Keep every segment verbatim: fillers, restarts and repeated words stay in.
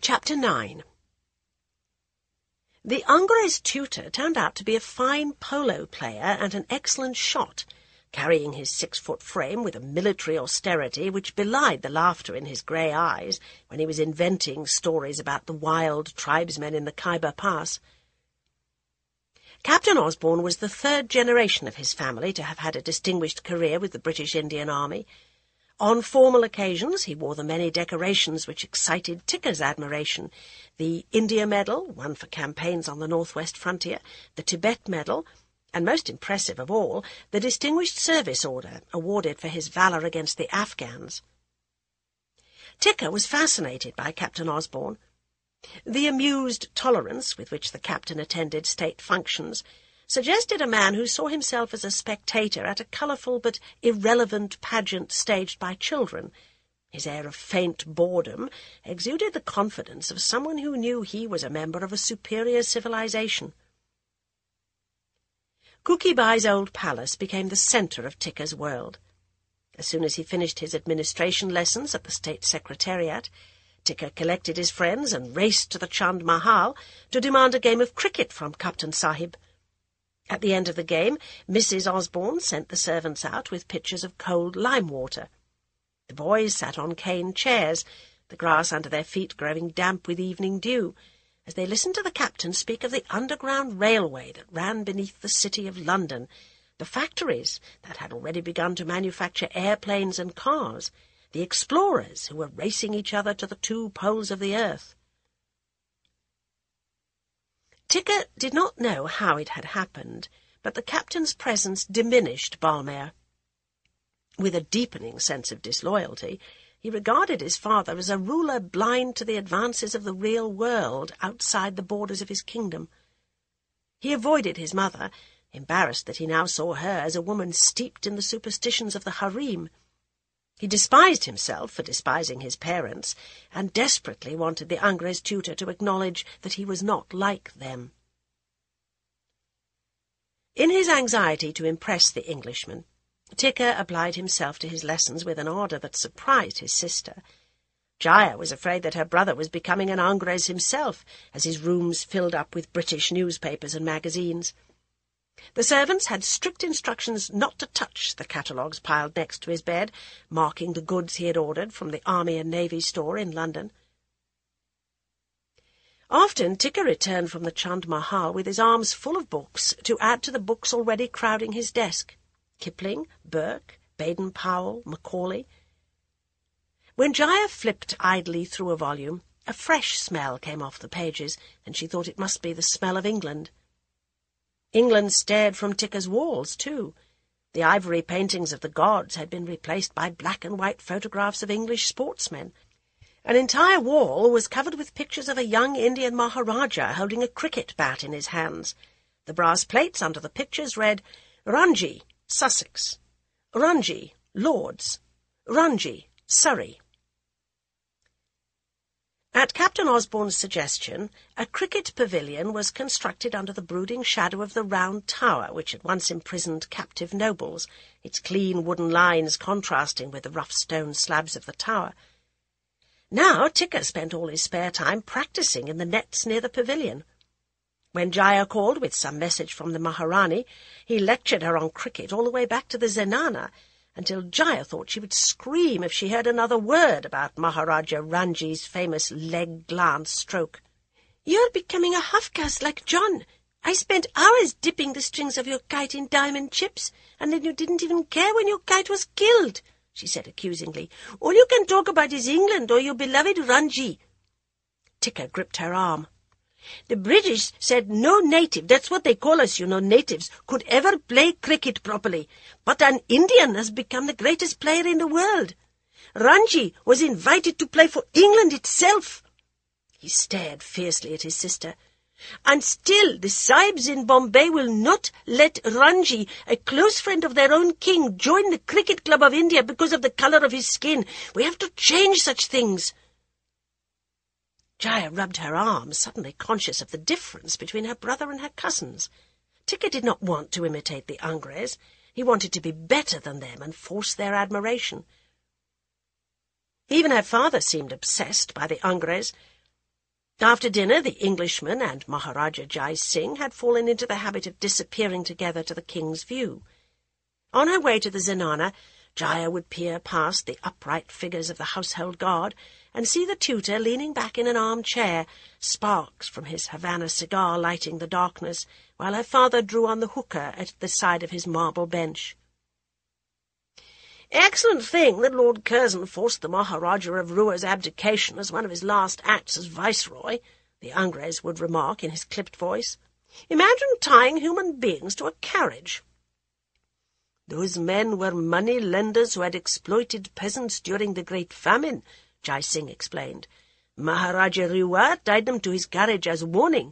Chapter nine. The Ingres tutor turned out to be a fine polo player and an excellent shot, carrying his six-foot frame with a military austerity which belied the laughter in his grey eyes when he was inventing stories about the wild tribesmen in the Khyber Pass. Captain Osborne was the third generation of his family to have had a distinguished career with the British Indian Army. On formal occasions he wore the many decorations which excited Ticker's admiration: the India Medal, won for campaigns on the northwest frontier, the Tibet Medal, and, most impressive of all, the Distinguished Service Order, awarded for his valour against the Afghans. Ticker was fascinated by Captain Osborne. The amused tolerance with which the captain attended state functions suggested a man who saw himself as a spectator at a colourful but irrelevant pageant staged by children. His air of faint boredom exuded the confidence of someone who knew he was a member of a superior civilization. Kuki Bai's old palace became the centre of Ticker's world. As soon as he finished his administration lessons at the State Secretariat, Ticker collected his friends and raced to the Chand Mahal to demand a game of cricket from Captain Sahib. At the end of the game, Missus Osborne sent the servants out with pitchers of cold lime water. The boys sat on cane chairs, the grass under their feet growing damp with evening dew, as they listened to the captain speak of the underground railway that ran beneath the city of London, the factories that had already begun to manufacture airplanes and cars, the explorers who were racing each other to the two poles of the earth. Ticker did not know how it had happened, but the captain's presence diminished Balmair. With a deepening sense of disloyalty, he regarded his father as a ruler blind to the advances of the real world outside the borders of his kingdom. He avoided his mother, embarrassed that he now saw her as a woman steeped in the superstitions of the harem. He despised himself for despising his parents, and desperately wanted the Ingres tutor to acknowledge that he was not like them. In his anxiety to impress the Englishman, Ticker applied himself to his lessons with an ardour that surprised his sister. Jaya was afraid that her brother was becoming an Ingres himself, as his rooms filled up with British newspapers and magazines. The servants had strict instructions not to touch the catalogues piled next to his bed, marking the goods he had ordered from the Army and Navy store in London. Often Ticker returned from the Chand Mahal with his arms full of books to add to the books already crowding his desk: Kipling, Burke, Baden-Powell, Macaulay. When Jaya flipped idly through a volume, a fresh smell came off the pages, and she thought it must be the smell of England. England stared from Ticker's walls, too. The ivory paintings of the gods had been replaced by black-and-white photographs of English sportsmen. An entire wall was covered with pictures of a young Indian Maharaja holding a cricket bat in his hands. The brass plates under the pictures read, Ranji, Sussex; Ranji, Lords; Ranji, Surrey. At Captain Osborne's suggestion, a cricket pavilion was constructed under the brooding shadow of the round tower which had once imprisoned captive nobles, its clean wooden lines contrasting with the rough stone slabs of the tower. Now Ticker spent all his spare time practising in the nets near the pavilion. When Jaya called with some message from the Maharani, he lectured her on cricket all the way back to the Zenana, until Jaya thought she would scream if she heard another word about Maharaja Ranji's famous leg-glance stroke. "You're becoming a half-caste like John. I spent hours dipping the strings of your kite in diamond chips, and then you didn't even care when your kite was killed," she said accusingly. "All you can talk about is England or your beloved Ranji." Ticker gripped her arm. "The British said no native, that's what they call us, you know, natives, could ever play cricket properly. But an Indian has become the greatest player in the world. Ranji was invited to play for England itself." He stared fiercely at his sister. "And still the Sahibs in Bombay will not let Ranji, a close friend of their own king, join the Cricket Club of India because of the colour of his skin. We have to change such things." Jaya rubbed her arm, suddenly conscious of the difference between her brother and her cousins. Ticker did not want to imitate the Ingres. He wanted to be better than them and force their admiration. Even her father seemed obsessed by the Ingres. After dinner, the Englishman and Maharaja Jai Singh had fallen into the habit of disappearing together to the king's view. On her way to the zenana, Jaya would peer past the upright figures of the household guard and see the tutor leaning back in an armchair, sparks from his Havana cigar lighting the darkness, while her father drew on the hookah at the side of his marble bench. "Excellent thing that Lord Curzon forced the Maharaja of Rua's abdication as one of his last acts as viceroy," the Angrez would remark in his clipped voice. "Imagine tying human beings to a carriage." "Those men were money-lenders who had exploited peasants during the Great Famine," Jai Singh explained. "Maharaja Rua tied them to his carriage as warning."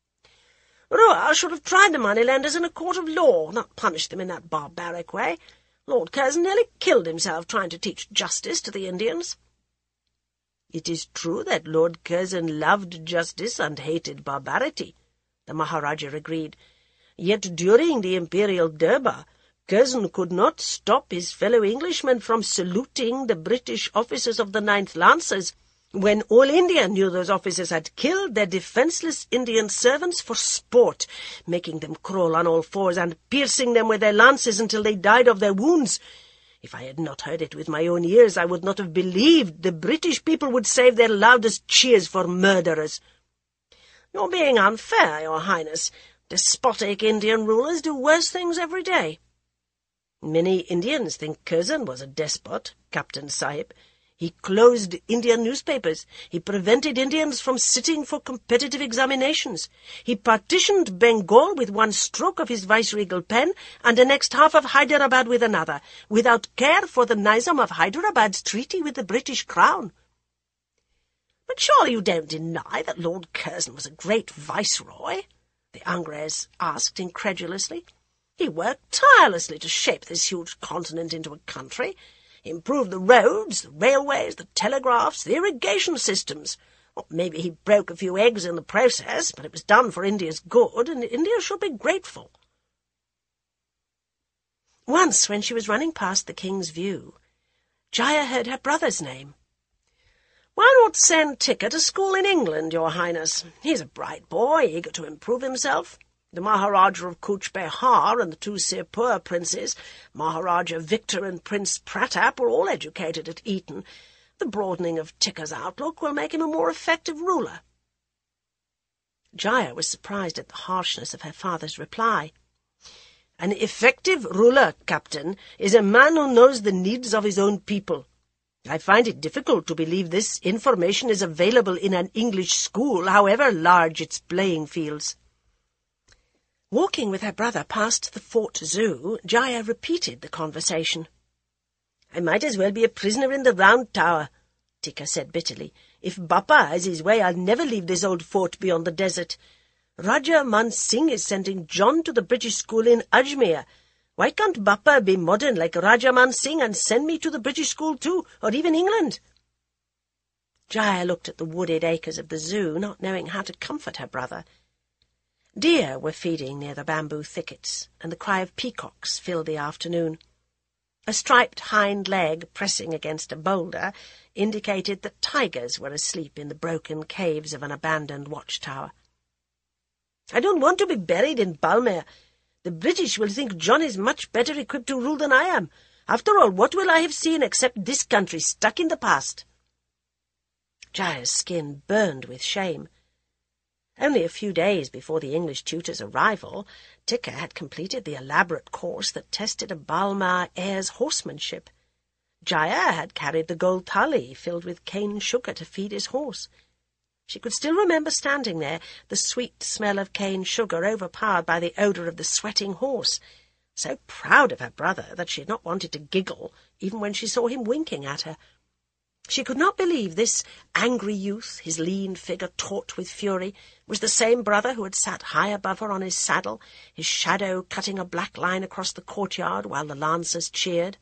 "Rua should have tried the money-lenders in a court of law, not punished them in that barbaric way. Lord Curzon nearly killed himself trying to teach justice to the Indians." "It is true that Lord Curzon loved justice and hated barbarity," the Maharaja agreed. "Yet during the imperial Durbar, Curzon could not stop his fellow Englishmen from saluting the British officers of the Ninth Lancers, when all India knew those officers had killed their defenceless Indian servants for sport, making them crawl on all fours and piercing them with their lances until they died of their wounds. If I had not heard it with my own ears, I would not have believed the British people would save their loudest cheers for murderers." "You're being unfair, Your Highness. Despotic Indian rulers do worse things every day." "Many Indians think Curzon was a despot, Captain Sahib. He closed Indian newspapers. He prevented Indians from sitting for competitive examinations. He partitioned Bengal with one stroke of his viceregal pen, and annexed half of Hyderabad with another, without care for the Nizam of Hyderabad's treaty with the British Crown." "But surely you don't deny that Lord Curzon was a great viceroy?" the Angrez asked incredulously. "He worked tirelessly to shape this huge continent into a country. Improved the roads, the railways, the telegraphs, the irrigation systems. Well, maybe he broke a few eggs in the process, but it was done for India's good, and India should be grateful." Once, when she was running past the king's view, Jaya heard her brother's name. "Why not send Tikka to school in England, Your Highness? He's a bright boy, eager to improve himself. The Maharaja of Cooch Behar and the two Sirpur princes, Maharaja Victor and Prince Pratap, were all educated at Eton. The broadening of Tikka's outlook will make him a more effective ruler." Jaya was surprised at the harshness of her father's reply. "An effective ruler, Captain, is a man who knows the needs of his own people. I find it difficult to believe this information is available in an English school, however large its playing fields." Walking with her brother past the Fort Zoo, Jaya repeated the conversation. "I might as well be a prisoner in the Round Tower," Tikka said bitterly. "If Bappa has his way, I'll never leave this old fort beyond the desert. Raja Man Singh is sending John to the British school in Ajmer. Why can't Bappa be modern like Raja Man Singh and send me to the British school too, or even England?" Jaya looked at the wooded acres of the zoo, not knowing how to comfort her brother. Deer were feeding near the bamboo thickets, and the cry of peacocks filled the afternoon. A striped hind leg pressing against a boulder indicated that tigers were asleep in the broken caves of an abandoned watchtower. "I don't want to be buried in Balmer. The British will think John is much better equipped to rule than I am. After all, what will I have seen except this country stuck in the past?" Jaya's skin burned with shame. Only a few days before the English tutor's arrival, Tikka had completed the elaborate course that tested a Balma heir's horsemanship. Jaya had carried the gold thali filled with cane sugar to feed his horse. She could still remember standing there, the sweet smell of cane sugar overpowered by the odour of the sweating horse, so proud of her brother that she had not wanted to giggle even when she saw him winking at her. She could not believe this angry youth, his lean figure taut with fury, was the same brother who had sat high above her on his saddle, his shadow cutting a black line across the courtyard while the lancers cheered.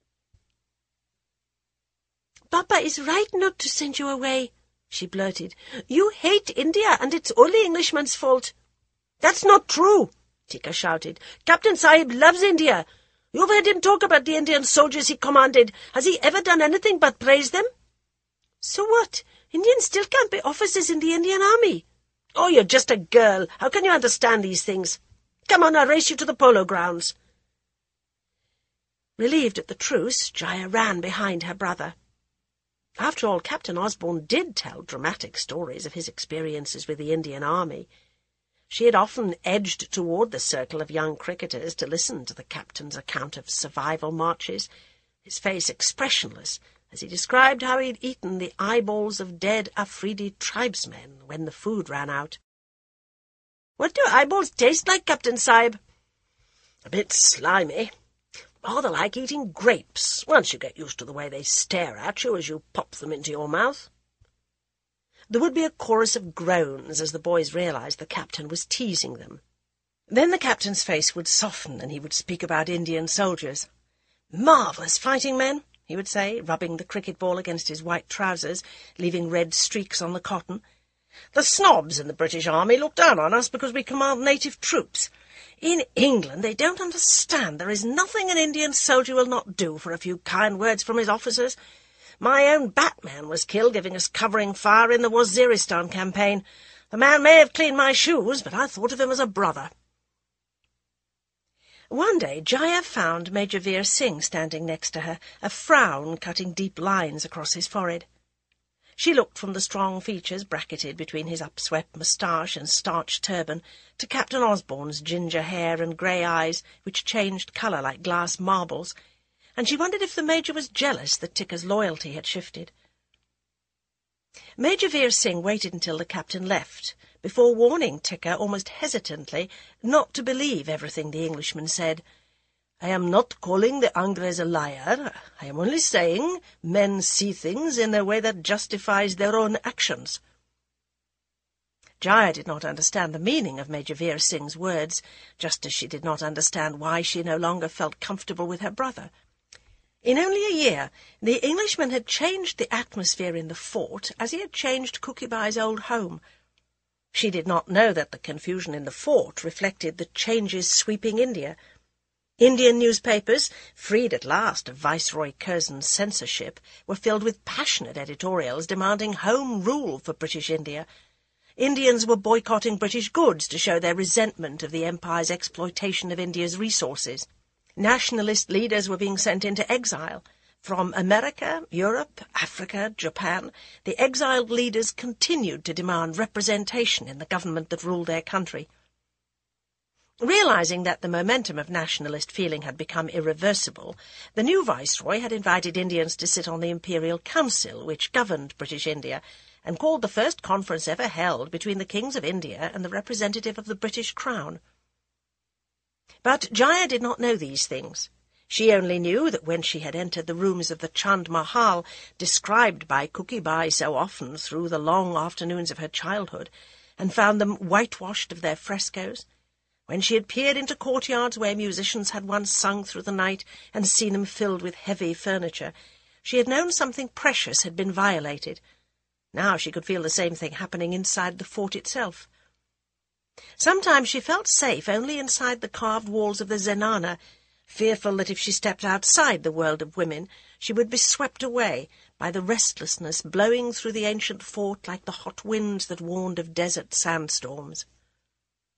"Papa is right not to send you away," she blurted. "You hate India, and it's all the Englishman's fault." "That's not true," Tikka shouted. "Captain Sahib loves India. You've heard him talk about the Indian soldiers he commanded. Has he ever done anything but praise them?" "So what? Indians still can't be officers in the Indian Army. Oh, you're just a girl. How can you understand these things? Come on, I'll race you to the polo grounds. Relieved at the truce, Jaya ran behind her brother. After all, Captain Osborne did tell dramatic stories of his experiences with the Indian Army. She had often edged toward the circle of young cricketers to listen to the captain's account of survival marches, his face expressionless, as he described how he had eaten the eyeballs of dead Afridi tribesmen when the food ran out. "What do eyeballs taste like, Captain Sahib?" "A bit slimy. Rather like eating grapes, once you get used to the way they stare at you as you pop them into your mouth." There would be a chorus of groans as the boys realized the captain was teasing them. Then the captain's face would soften and he would speak about Indian soldiers. "Marvellous fighting men," he would say, rubbing the cricket ball against his white trousers, leaving red streaks on the cotton. "The snobs in the British Army look down on us because we command native troops. In England they don't understand there is nothing an Indian soldier will not do for a few kind words from his officers. My own Batman was killed giving us covering fire in the Waziristan campaign. The man may have cleaned my shoes, but I thought of him as a brother." One day Jaya found Major Veer Singh standing next to her, a frown cutting deep lines across his forehead. She looked from the strong features bracketed between his upswept moustache and starched turban to Captain Osborne's ginger hair and grey eyes, which changed colour like glass marbles, and she wondered if the Major was jealous that Tikka's loyalty had shifted. Major Veer Singh waited until the captain left, before warning Tikka almost hesitantly not to believe everything the Englishman said. "I am not calling the Angres a liar. I am only saying men see things in a way that justifies their own actions." Jaya did not understand the meaning of Major Veer Singh's words, just as she did not understand why she no longer felt comfortable with her brother. In only a year, the Englishman had changed the atmosphere in the fort as he had changed Cookie-Bai's old home. She did not know that the confusion in the fort reflected the changes sweeping India. Indian newspapers, freed at last of Viceroy Curzon's censorship, were filled with passionate editorials demanding home rule for British India. Indians were boycotting British goods to show their resentment of the Empire's exploitation of India's resources. Nationalist leaders were being sent into exile. From America, Europe, Africa, Japan, the exiled leaders continued to demand representation in the government that ruled their country. Realizing that the momentum of nationalist feeling had become irreversible, the new Viceroy had invited Indians to sit on the Imperial Council, which governed British India, and called the first conference ever held between the kings of India and the representative of the British Crown. But Jaya did not know these things. She only knew that when she had entered the rooms of the Chand Mahal, described by Cookie-Bai so often through the long afternoons of her childhood, and found them whitewashed of their frescoes, when she had peered into courtyards where musicians had once sung through the night and seen them filled with heavy furniture, she had known something precious had been violated. Now she could feel the same thing happening inside the fort itself. Sometimes she felt safe only inside the carved walls of the zenana, fearful that if she stepped outside the world of women, she would be swept away by the restlessness blowing through the ancient fort like the hot winds that warned of desert sandstorms.